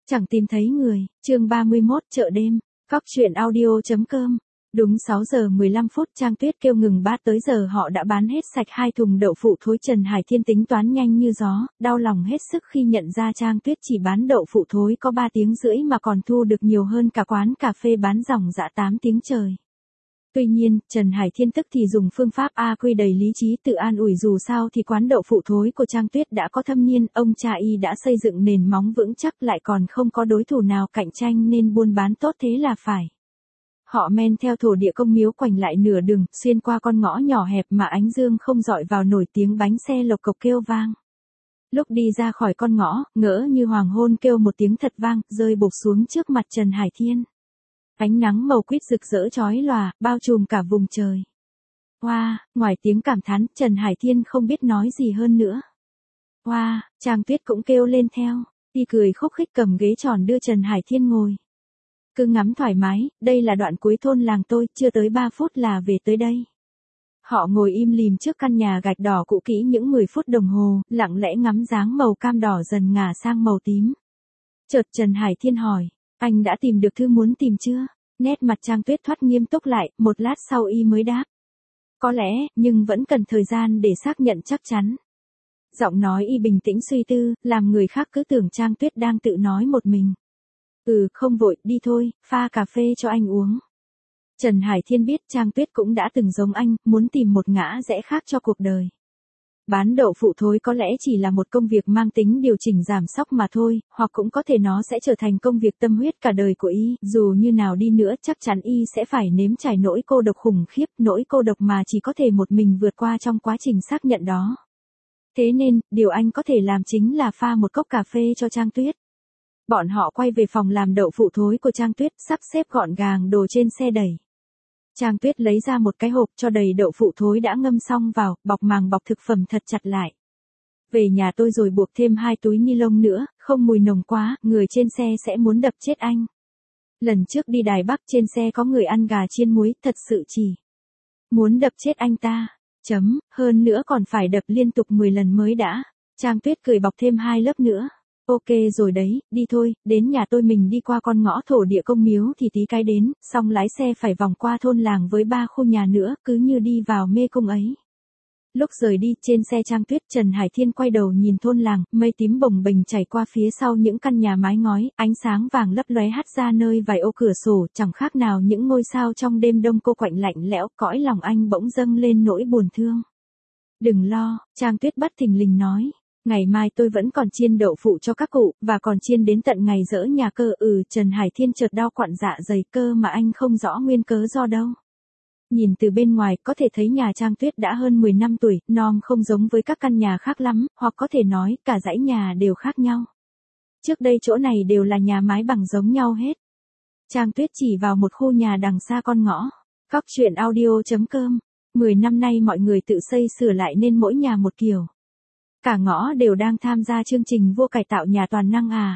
Chẳng tìm thấy người, chương 31 chợ đêm, cóc truyện audio.com. Đúng 6 giờ 15 phút Trang Tuyết kêu ngừng bát tới giờ họ đã bán hết sạch 2 thùng đậu phụ thối. Trần Hải Thiên tính toán nhanh như gió, đau lòng hết sức khi nhận ra Trang Tuyết chỉ bán đậu phụ thối có 3 tiếng rưỡi mà còn thu được nhiều hơn cả quán cà phê bán ròng rã 8 tiếng trời. Tuy nhiên, Trần Hải Thiên tức thì dùng phương pháp AQ đầy lý trí tự an ủi dù sao thì quán đậu phụ thối của Trang Tuyết đã có thâm niên, ông cha y đã xây dựng nền móng vững chắc lại còn không có đối thủ nào cạnh tranh nên buôn bán tốt thế là phải. Họ men theo thổ địa công miếu quành lại nửa đường, xuyên qua con ngõ nhỏ hẹp mà ánh dương không dọi vào nổi tiếng bánh xe lộc cộc kêu vang. Lúc đi ra khỏi con ngõ, ngỡ như hoàng hôn kêu một tiếng thật vang, rơi bột xuống trước mặt Trần Hải Thiên. Ánh nắng màu quýt rực rỡ chói lòa, bao trùm cả vùng trời. Hoa, ngoài tiếng cảm thán, Trần Hải Thiên không biết nói gì hơn nữa. Hoa, Trang Tuyết cũng kêu lên theo, y cười khúc khích cầm ghế tròn đưa Trần Hải Thiên ngồi. Cứ ngắm thoải mái, đây là đoạn cuối thôn làng tôi, chưa tới 3 phút là về tới đây. Họ ngồi im lìm trước căn nhà gạch đỏ cũ kỹ những 10 phút đồng hồ, lặng lẽ ngắm dáng màu cam đỏ dần ngả sang màu tím. Chợt Trần Hải Thiên hỏi, anh đã tìm được thứ muốn tìm chưa? Nét mặt Trang Tuyết thoát nghiêm túc lại, một lát sau y mới đáp. Có lẽ, nhưng vẫn cần thời gian để xác nhận chắc chắn. Giọng nói y bình tĩnh suy tư, làm người khác cứ tưởng Trang Tuyết đang tự nói một mình. Không vội, đi thôi, pha cà phê cho anh uống. Trần Hải Thiên biết Trang Tuyết cũng đã từng giống anh, muốn tìm một ngã rẽ khác cho cuộc đời. Bán đậu phụ thối có lẽ chỉ là một công việc mang tính điều chỉnh giảm sóc mà thôi, hoặc cũng có thể nó sẽ trở thành công việc tâm huyết cả đời của y, dù như nào đi nữa chắc chắn y sẽ phải nếm trải nỗi cô độc khủng khiếp, nỗi cô độc mà chỉ có thể một mình vượt qua trong quá trình xác nhận đó. Thế nên, điều anh có thể làm chính là pha một cốc cà phê cho Trang Tuyết. Bọn họ quay về phòng làm đậu phụ thối của Trang Tuyết, sắp xếp gọn gàng đồ trên xe đẩy. Trang Tuyết lấy ra một cái hộp cho đầy đậu phụ thối đã ngâm xong vào, bọc màng bọc thực phẩm thật chặt lại. Về nhà tôi rồi buộc thêm 2 túi ni lông nữa, không mùi nồng quá, người trên xe sẽ muốn đập chết anh. Lần trước đi Đài Bắc trên xe có người ăn gà chiên muối, thật sự chỉ muốn đập chết anh ta. Hơn nữa còn phải đập liên tục 10 lần mới đã. Trang Tuyết cười bọc thêm 2 lớp nữa. Ok rồi đấy, đi thôi, đến nhà tôi mình đi qua con ngõ thổ địa công miếu thì tí cái đến, xong lái xe phải vòng qua thôn làng với 3 khu nhà nữa, cứ như đi vào mê cung ấy. Lúc rời đi, trên xe Trang Tuyết, Trần Hải Thiên quay đầu nhìn thôn làng, mây tím bồng bềnh chảy qua phía sau những căn nhà mái ngói, ánh sáng vàng lấp lóe hắt ra nơi vài ô cửa sổ, chẳng khác nào những ngôi sao trong đêm đông cô quạnh lạnh lẽo, cõi lòng anh bỗng dâng lên nỗi buồn thương. Đừng lo, Trang Tuyết bất thình lình nói. Ngày mai tôi vẫn còn chiên đậu phụ cho các cụ, và còn chiên đến tận ngày dỡ nhà cơ. Trần Hải Thiên chợt đau quặn dạ dày cơ mà anh không rõ nguyên cớ do đâu. Nhìn từ bên ngoài có thể thấy nhà Trang Tuyết đã hơn 10 năm tuổi, non không giống với các căn nhà khác lắm, hoặc có thể nói cả dãy nhà đều khác nhau. Trước đây chỗ này đều là nhà mái bằng giống nhau hết. Trang Tuyết chỉ vào một khu nhà đằng xa con ngõ. Cóc truyện audio.com. 10 năm nay mọi người tự xây sửa lại nên mỗi nhà một kiểu. Cả ngõ đều đang tham gia chương trình vua cải tạo nhà toàn năng à.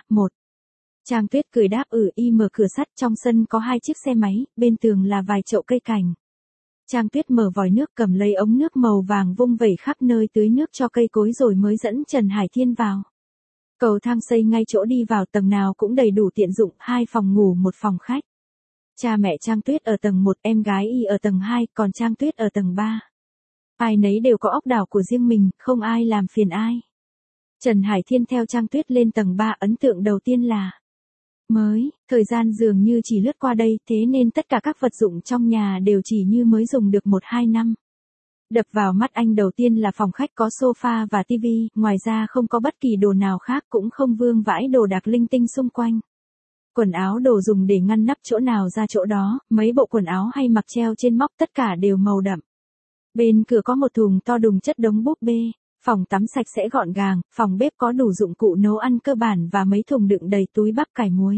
Trang Tuyết cười đáp y mở cửa sắt, trong sân có 2 chiếc xe máy, bên tường là vài chậu cây cảnh. Trang Tuyết mở vòi nước cầm lấy ống nước màu vàng vung vẩy khắp nơi tưới nước cho cây cối rồi mới dẫn Trần Hải Thiên vào. Cầu thang xây ngay chỗ đi vào, tầng nào cũng đầy đủ tiện dụng, 2 phòng ngủ 1 phòng khách. Cha mẹ Trang Tuyết ở tầng 1, em gái y ở tầng 2, còn Trang Tuyết ở tầng 3. Ai nấy đều có ốc đảo của riêng mình, không ai làm phiền ai. Trần Hải Thiên theo Trang Tuyết lên tầng 3, ấn tượng đầu tiên là mới, thời gian dường như chỉ lướt qua đây, thế nên tất cả các vật dụng trong nhà đều chỉ như mới dùng được 1-2 năm. Đập vào mắt anh đầu tiên là phòng khách có sofa và tivi, ngoài ra không có bất kỳ đồ nào khác, cũng không vương vãi đồ đạc linh tinh xung quanh. Quần áo đồ dùng để ngăn nắp chỗ nào ra chỗ đó, mấy bộ quần áo hay mặc treo trên móc tất cả đều màu đậm. Bên cửa có một thùng to đùng chất đống búp bê, phòng tắm sạch sẽ gọn gàng, phòng bếp có đủ dụng cụ nấu ăn cơ bản và mấy thùng đựng đầy túi bắp cải muối.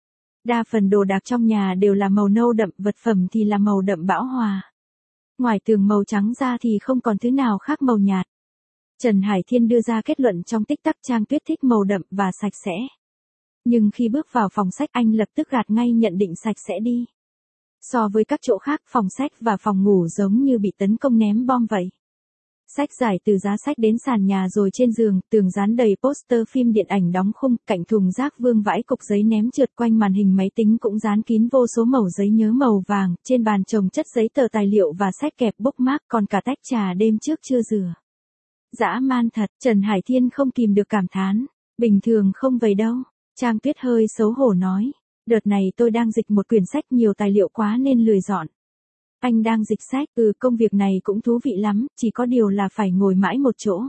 Đa phần đồ đạc trong nhà đều là màu nâu đậm, vật phẩm thì là màu đậm bão hòa. Ngoài tường màu trắng ra thì không còn thứ nào khác màu nhạt. Trần Hải Thiên đưa ra kết luận trong tích tắc, Trang Tuyết thích màu đậm và sạch sẽ. Nhưng khi bước vào phòng sách anh lập tức gạt ngay nhận định sạch sẽ đi. So với các chỗ khác, phòng sách và phòng ngủ giống như bị tấn công ném bom vậy. Sách giải từ giá sách đến sàn nhà rồi trên giường, tường dán đầy poster phim điện ảnh đóng khung, cạnh thùng rác vương vãi cục giấy ném trượt, quanh màn hình máy tính cũng dán kín vô số mẩu giấy nhớ màu vàng, trên bàn chồng chất giấy tờ tài liệu và sách kẹp bookmark, còn cả tách trà đêm trước chưa rửa. Dã man thật, Trần Hải Thiên không kìm được cảm thán. Bình thường không vậy đâu. Trang Tuyết hơi xấu hổ nói. Đợt này tôi đang dịch một quyển sách, nhiều tài liệu quá nên lười dọn. Anh đang dịch sách? Công việc này cũng thú vị lắm, chỉ có điều là phải ngồi mãi một chỗ.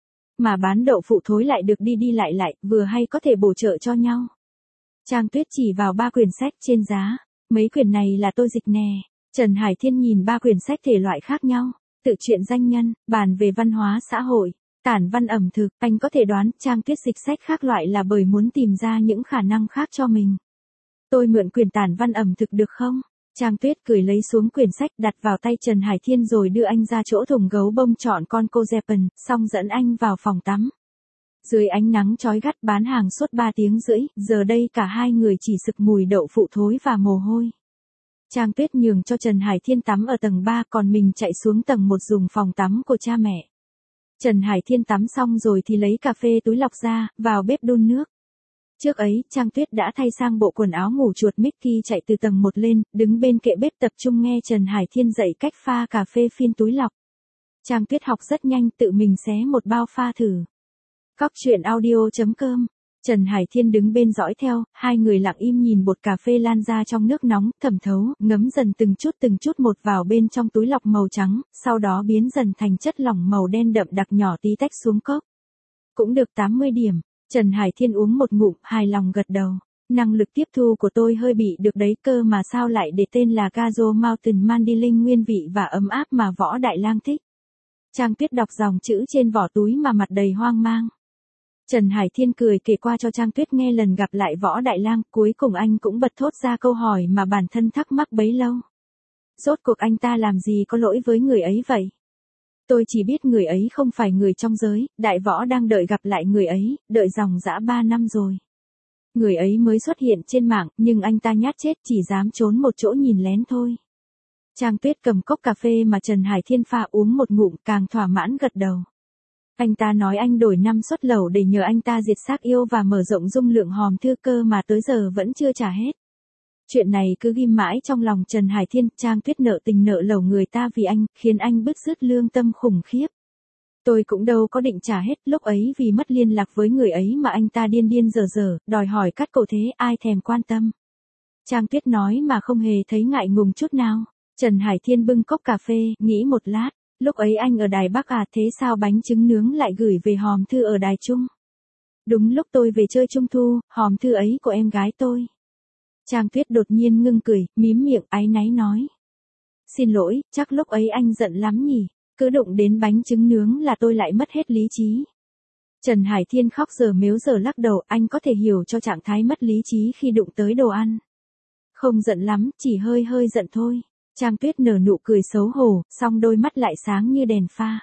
Mà bán đậu phụ thối lại được đi đi lại, vừa hay có thể bổ trợ cho nhau. Trang Tuyết chỉ vào 3 quyển sách trên giá. Mấy quyển này là tôi dịch nè. Trần Hải Thiên nhìn 3 quyển sách thể loại khác nhau. Tự truyện danh nhân, bàn về văn hóa xã hội, tản văn ẩm thực. Anh có thể đoán Trang Tuyết dịch sách khác loại là bởi muốn tìm ra những khả năng khác cho mình. Tôi mượn quyển tản văn ẩm thực được không? Trang Tuyết cười lấy xuống quyển sách đặt vào tay Trần Hải Thiên rồi đưa anh ra chỗ thùng gấu bông chọn con cô Japan, xong dẫn anh vào phòng tắm. Dưới ánh nắng chói gắt bán hàng suốt 3 tiếng rưỡi, giờ đây cả hai người chỉ sực mùi đậu phụ thối và mồ hôi. Trang Tuyết nhường cho Trần Hải Thiên tắm ở tầng 3, còn mình chạy xuống tầng 1 dùng phòng tắm của cha mẹ. Trần Hải Thiên tắm xong rồi thì lấy cà phê túi lọc ra, vào bếp đun nước. Trước ấy, Trang Tuyết đã thay sang bộ quần áo ngủ chuột Mickey, chạy từ tầng 1 lên, đứng bên kệ bếp tập trung nghe Trần Hải Thiên dạy cách pha cà phê phin túi lọc. Trang Tuyết học rất nhanh, tự mình xé một bao pha thử. Cóc truyện audio.com. Trần Hải Thiên đứng bên dõi theo, hai người lặng im nhìn bột cà phê lan ra trong nước nóng, thẩm thấu, ngấm dần từng chút một vào bên trong túi lọc màu trắng, sau đó biến dần thành chất lỏng màu đen đậm đặc nhỏ tí tách xuống cốc. Cũng được 80 điểm. Trần Hải Thiên uống một ngụm, hài lòng gật đầu. Năng lực tiếp thu của tôi hơi bị được đấy cơ mà, sao lại để tên là Gazo Mountain Mandilin, nguyên vị và ấm áp mà Võ Đại Lang thích. Trang Tuyết đọc dòng chữ trên vỏ túi mà mặt đầy hoang mang. Trần Hải Thiên cười kể qua cho Trang Tuyết nghe lần gặp lại Võ Đại Lang, cuối cùng anh cũng bật thốt ra câu hỏi mà bản thân thắc mắc bấy lâu. Rốt cuộc anh ta làm gì có lỗi với người ấy vậy? Tôi chỉ biết người ấy không phải người trong giới, Đại Võ đang đợi gặp lại người ấy, đợi dòng dã 3 năm rồi. Người ấy mới xuất hiện trên mạng, nhưng anh ta nhát chết chỉ dám trốn một chỗ nhìn lén thôi. Trang Tuyết cầm cốc cà phê mà Trần Hải Thiên pha uống một ngụm, càng thỏa mãn gật đầu. Anh ta nói anh đổi 5 suất lẩu để nhờ anh ta diệt xác yêu và mở rộng dung lượng hòm thư cơ mà tới giờ vẫn chưa trả hết. Chuyện này cứ ghim mãi trong lòng Trần Hải Thiên. Trang Tuyết nợ tình nợ lẩu người ta vì anh, khiến anh bứt rứt lương tâm khủng khiếp. Tôi cũng đâu có định trả hết, lúc ấy vì mất liên lạc với người ấy mà anh ta điên dở, đòi hỏi cắt cổ thế, ai thèm quan tâm. Trang Tuyết nói mà không hề thấy ngại ngùng chút nào. Trần Hải Thiên bưng cốc cà phê, nghĩ một lát. Lúc ấy anh ở Đài Bắc à, thế sao bánh trứng nướng lại gửi về hòm thư ở Đài Trung? Đúng lúc tôi về chơi Trung thu, hòm thư ấy của em gái tôi. Trang Tuyết đột nhiên ngưng cười, mím miệng áy náy nói. Xin lỗi, chắc lúc ấy anh giận lắm nhỉ, cứ đụng đến bánh trứng nướng là tôi lại mất hết lý trí. Trần Hải Thiên khóc giờ mếu giờ lắc đầu, anh có thể hiểu cho trạng thái mất lý trí khi đụng tới đồ ăn. Không giận lắm, chỉ hơi giận thôi. Trang Tuyết nở nụ cười xấu hổ, song đôi mắt lại sáng như đèn pha.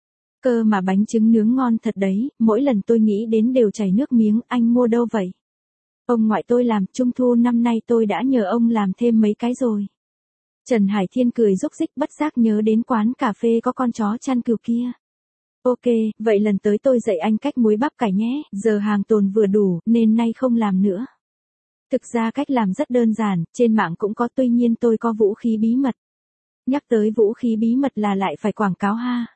Cơ mà bánh trứng nướng ngon thật đấy, mỗi lần tôi nghĩ đến đều chảy nước miếng, anh mua đâu vậy? Ông ngoại tôi làm, Trung thu năm nay tôi đã nhờ ông làm thêm mấy cái rồi. Trần Hải Thiên cười rúc rích, bất giác nhớ đến quán cà phê có con chó chăn cừu kia. Ok, vậy lần tới tôi dạy anh cách muối bắp cải nhé, giờ hàng tồn vừa đủ, nên nay không làm nữa. Thực ra cách làm rất đơn giản, trên mạng cũng có, tuy nhiên tôi có vũ khí bí mật. Nhắc tới vũ khí bí mật là lại phải quảng cáo ha.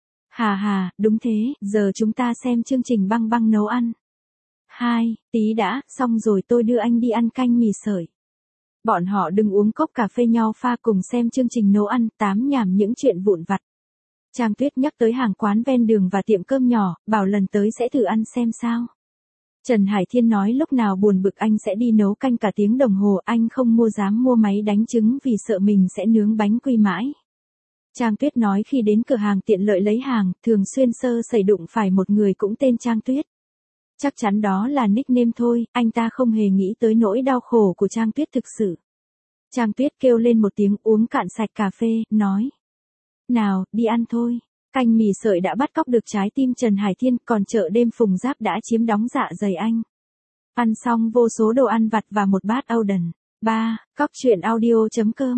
Hà, đúng thế, giờ chúng ta xem chương trình băng băng nấu ăn. 2, tí đã, xong rồi tôi đưa anh đi ăn canh mì sợi. Bọn họ đừng uống cốc cà phê nho pha cùng xem chương trình nấu ăn, tám nhảm những chuyện vụn vặt. Trang Tuyết nhắc tới hàng quán ven đường và tiệm cơm nhỏ, bảo lần tới sẽ thử ăn xem sao. Trần Hải Thiên nói lúc nào buồn bực anh sẽ đi nấu canh cả tiếng đồng hồ, anh không dám mua máy đánh trứng vì sợ mình sẽ nướng bánh quy mãi. Trang Tuyết nói khi đến cửa hàng tiện lợi lấy hàng, thường xuyên sơ sẩy đụng phải một người cũng tên Trang Tuyết. Chắc chắn đó là nickname thôi, anh ta không hề nghĩ tới nỗi đau khổ của Trang Tuyết thực sự. Trang Tuyết kêu lên một tiếng, uống cạn sạch cà phê, nói. Nào, đi ăn thôi. Canh mì sợi đã bắt cóc được trái tim Trần Hải Thiên, còn chợ đêm Phùng Giáp đã chiếm đóng dạ dày anh. Ăn xong vô số đồ ăn vặt và một bát Oden. 3. Cóc truyện audio.com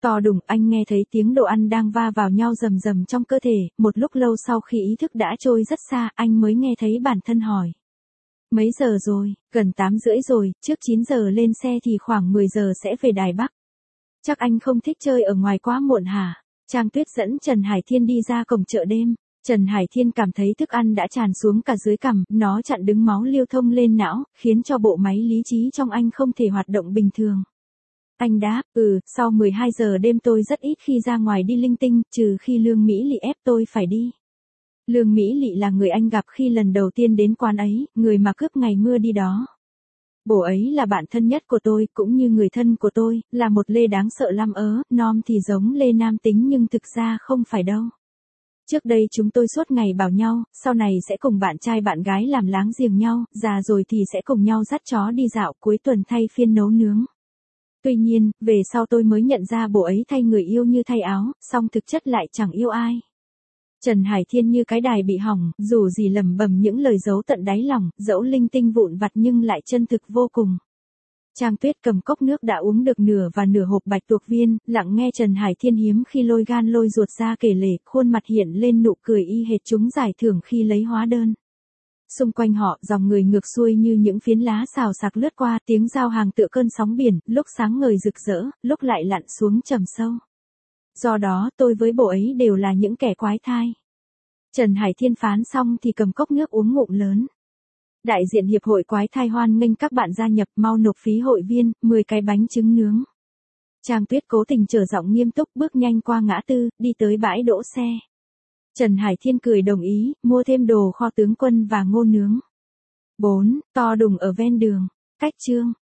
To đùng, anh nghe thấy tiếng đồ ăn đang va vào nhau rầm rầm trong cơ thể, một lúc lâu sau khi ý thức đã trôi rất xa, anh mới nghe thấy bản thân hỏi. Mấy giờ rồi? Gần 8:30 rồi, trước 9 giờ lên xe thì khoảng 10 giờ sẽ về Đài Bắc. Chắc anh không thích chơi ở ngoài quá muộn hả? Trang Tuyết dẫn Trần Hải Thiên đi ra cổng chợ đêm. Trần Hải Thiên cảm thấy thức ăn đã tràn xuống cả dưới cằm, nó chặn đứng máu lưu thông lên não, khiến cho bộ máy lý trí trong anh không thể hoạt động bình thường. Anh đáp, sau 12 giờ đêm tôi rất ít khi ra ngoài đi linh tinh, trừ khi Lương Mỹ Lị ép tôi phải đi. Lương Mỹ Lị là người anh gặp khi lần đầu tiên đến quán ấy, người mà cướp ngày mưa đi đó. Bồ ấy là bạn thân nhất của tôi, cũng như người thân của tôi, là một Lê đáng sợ lắm nom thì giống Lê nam tính nhưng thực ra không phải đâu. Trước đây chúng tôi suốt ngày bảo nhau, sau này sẽ cùng bạn trai bạn gái làm láng giềng nhau, già rồi thì sẽ cùng nhau dắt chó đi dạo, cuối tuần thay phiên nấu nướng. Tuy nhiên, về sau tôi mới nhận ra bồ ấy thay người yêu như thay áo, song thực chất lại chẳng yêu ai. Trần Hải Thiên như cái đài bị hỏng, dù gì lẩm bẩm những lời giấu tận đáy lòng, dẫu linh tinh vụn vặt nhưng lại chân thực vô cùng. Trang Tuyết cầm cốc nước đã uống được nửa và nửa hộp bạch tuộc viên, lặng nghe Trần Hải Thiên hiếm khi lôi gan lôi ruột ra kể lể, khuôn mặt hiện lên nụ cười y hệt chúng giải thưởng khi lấy hóa đơn. Xung quanh họ, dòng người ngược xuôi như những phiến lá xào xạc lướt qua, tiếng giao hàng tựa cơn sóng biển, lúc sáng ngời rực rỡ, lúc lại lặn xuống trầm sâu. Do đó, tôi với bồ ấy đều là những kẻ quái thai. Trần Hải Thiên phán xong thì cầm cốc nước uống ngụm lớn. Đại diện Hiệp hội Quái thai hoan nghênh các bạn gia nhập, mau nộp phí hội viên, 10 cái bánh trứng nướng. Trang Tuyết cố tình trở giọng nghiêm túc bước nhanh qua ngã tư, đi tới bãi đỗ xe. Trần Hải Thiên cười đồng ý, mua thêm đồ kho tướng quân và ngô nướng. 4. To đùng ở ven đường. Cách chương.